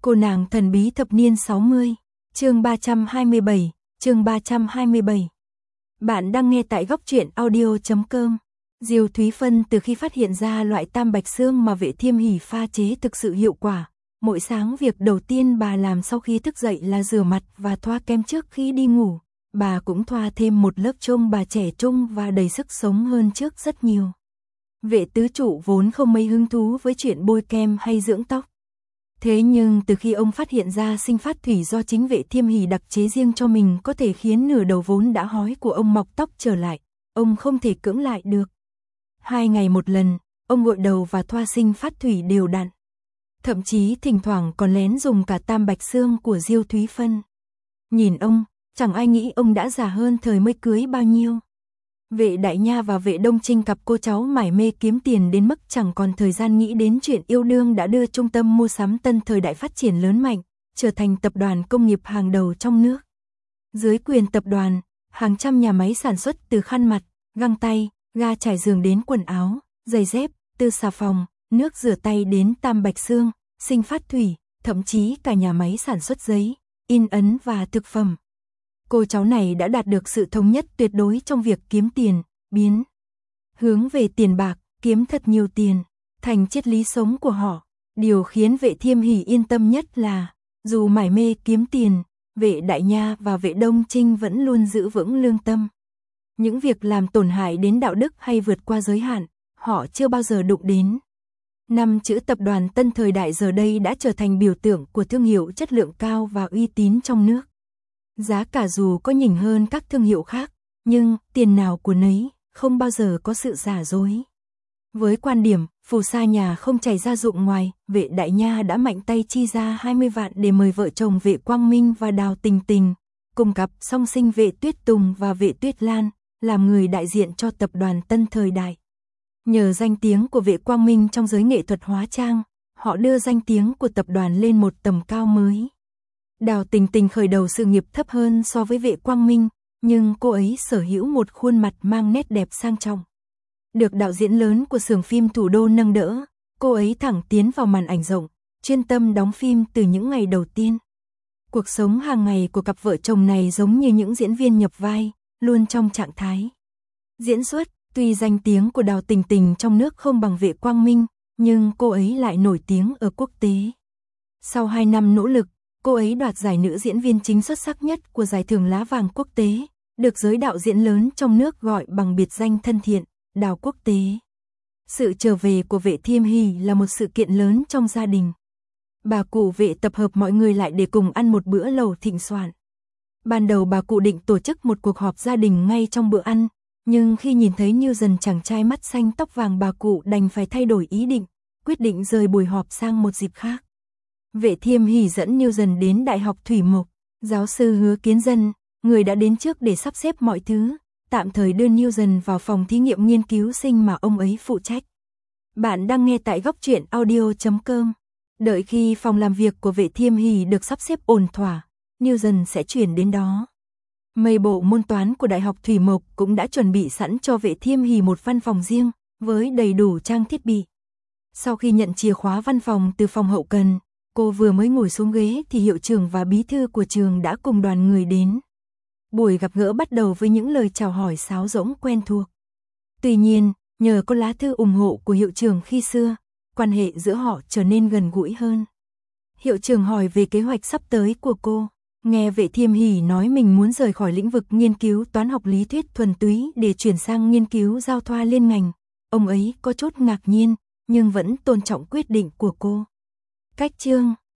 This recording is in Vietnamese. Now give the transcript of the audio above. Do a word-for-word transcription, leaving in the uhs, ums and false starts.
Cô nàng thần bí thập niên sáu mươi, chương ba trăm hai mươi bảy, chương ba trăm hai mươi bảy. Bạn đang nghe tại góc truyện audio chấm com. Diêu Thúy Phân từ khi phát hiện ra loại tam bạch xương mà Vệ Thiêm Hỷ pha chế thực sự hiệu quả, mỗi sáng việc đầu tiên bà làm sau khi thức dậy là rửa mặt và thoa kem trước khi đi ngủ. Bà cũng thoa thêm một lớp trông bà trẻ trung và đầy sức sống hơn trước rất nhiều. Vệ tứ trụ vốn không mấy hứng thú với chuyện bôi kem hay dưỡng tóc. Thế nhưng từ khi ông phát hiện ra sinh phát thủy do chính Vệ Thiêm Hỷ đặc chế riêng cho mình có thể khiến nửa đầu vốn đã hói của ông mọc tóc trở lại, ông không thể cưỡng lại được. Hai ngày một lần, ông gội đầu và thoa sinh phát thủy đều đặn. Thậm chí thỉnh thoảng còn lén dùng cả tam bạch xương của Diêu Thúy Phân. Nhìn ông, chẳng ai nghĩ ông đã già hơn thời mới cưới bao nhiêu. Vệ Đại Nha và Vệ Đông Trinh cặp cô cháu mải mê kiếm tiền đến mức chẳng còn thời gian nghĩ đến chuyện yêu đương đã đưa trung tâm mua sắm Tân thời đại phát triển lớn mạnh, trở thành tập đoàn công nghiệp hàng đầu trong nước. Dưới quyền tập đoàn, hàng trăm nhà máy sản xuất từ khăn mặt, găng tay, ga trải giường đến quần áo, giày dép, từ xà phòng, nước rửa tay đến tam bạch xương, sinh phát thủy, thậm chí cả nhà máy sản xuất giấy, in ấn và thực phẩm. Cô cháu này đã đạt được sự thống nhất tuyệt đối trong việc kiếm tiền, biến hướng về tiền bạc, kiếm thật nhiều tiền, thành triết lý sống của họ. Điều khiến Vệ Thiêm Hỷ yên tâm nhất là, dù mải mê kiếm tiền, Vệ Đại Nha và Vệ Đông Trinh vẫn luôn giữ vững lương tâm. Những việc làm tổn hại đến đạo đức hay vượt qua giới hạn, họ chưa bao giờ đụng đến. Năm chữ tập đoàn Tân thời đại giờ đây đã trở thành biểu tượng của thương hiệu chất lượng cao và uy tín trong nước. Giá cả dù có nhỉnh hơn các thương hiệu khác, nhưng tiền nào của nấy, không bao giờ có sự giả dối. Với quan điểm, phù sa nhà không chảy ra ruộng ngoài, Vệ Đại Nha đã mạnh tay chi ra hai mươi vạn để mời vợ chồng Vệ Quang Minh và Đào Tình Tình, cùng cặp song sinh Vệ Tuyết Tùng và Vệ Tuyết Lan, làm người đại diện cho tập đoàn Tân thời đại. Nhờ danh tiếng của Vệ Quang Minh trong giới nghệ thuật hóa trang, họ đưa danh tiếng của tập đoàn lên một tầm cao mới. Đào Tình Tình khởi đầu sự nghiệp thấp hơn so với Vệ Quang Minh, nhưng cô ấy sở hữu một khuôn mặt mang nét đẹp sang trọng. Được đạo diễn lớn của xưởng phim Thủ đô nâng đỡ, cô ấy thẳng tiến vào màn ảnh rộng, chuyên tâm đóng phim từ những ngày đầu tiên. Cuộc sống hàng ngày của cặp vợ chồng này giống như những diễn viên nhập vai, luôn trong trạng thái diễn xuất. Tuy danh tiếng của Đào Tình Tình trong nước không bằng Vệ Quang Minh, nhưng cô ấy lại nổi tiếng ở quốc tế. Sau hai năm nỗ lực, cô ấy đoạt giải nữ diễn viên chính xuất sắc nhất của giải thưởng Lá Vàng quốc tế, được giới đạo diễn lớn trong nước gọi bằng biệt danh thân thiện, Đào quốc tế. Sự trở về của Vệ Thiêm Hỷ là một sự kiện lớn trong gia đình. Bà cụ Vệ tập hợp mọi người lại để cùng ăn một bữa lẩu thịnh soạn. Ban đầu bà cụ định tổ chức một cuộc họp gia đình ngay trong bữa ăn, nhưng khi nhìn thấy Newson chàng trai mắt xanh tóc vàng, bà cụ đành phải thay đổi ý định, quyết định rời buổi họp sang một dịp khác. Vệ Thiêm Hỷ dẫn Newson đến Đại học Thủy Mộc, giáo sư Hứa Kiến Dân, người đã đến trước để sắp xếp mọi thứ, tạm thời đưa Newson vào phòng thí nghiệm nghiên cứu sinh mà ông ấy phụ trách. Bạn đang nghe tại góc truyện audio chấm com. Đợi khi phòng làm việc của Vệ Thiêm Hỷ được sắp xếp ổn thỏa, Newson sẽ chuyển đến đó. Mấy bộ môn toán của Đại học Thủy Mộc cũng đã chuẩn bị sẵn cho Vệ Thiêm Hỷ một văn phòng riêng, với đầy đủ trang thiết bị. Sau khi nhận chìa khóa văn phòng từ phòng hậu cần, cô vừa mới ngồi xuống ghế thì hiệu trưởng và bí thư của trường đã cùng đoàn người đến. Buổi gặp gỡ bắt đầu với những lời chào hỏi sáo rỗng quen thuộc. Tuy nhiên, nhờ có lá thư ủng hộ của hiệu trưởng khi xưa, quan hệ giữa họ trở nên gần gũi hơn. Hiệu trưởng hỏi về kế hoạch sắp tới của cô. Nghe Vệ Thiêm Hỷ nói mình muốn rời khỏi lĩnh vực nghiên cứu toán học lý thuyết thuần túy để chuyển sang nghiên cứu giao thoa liên ngành, ông ấy có chút ngạc nhiên, nhưng vẫn tôn trọng quyết định của cô. Cách chương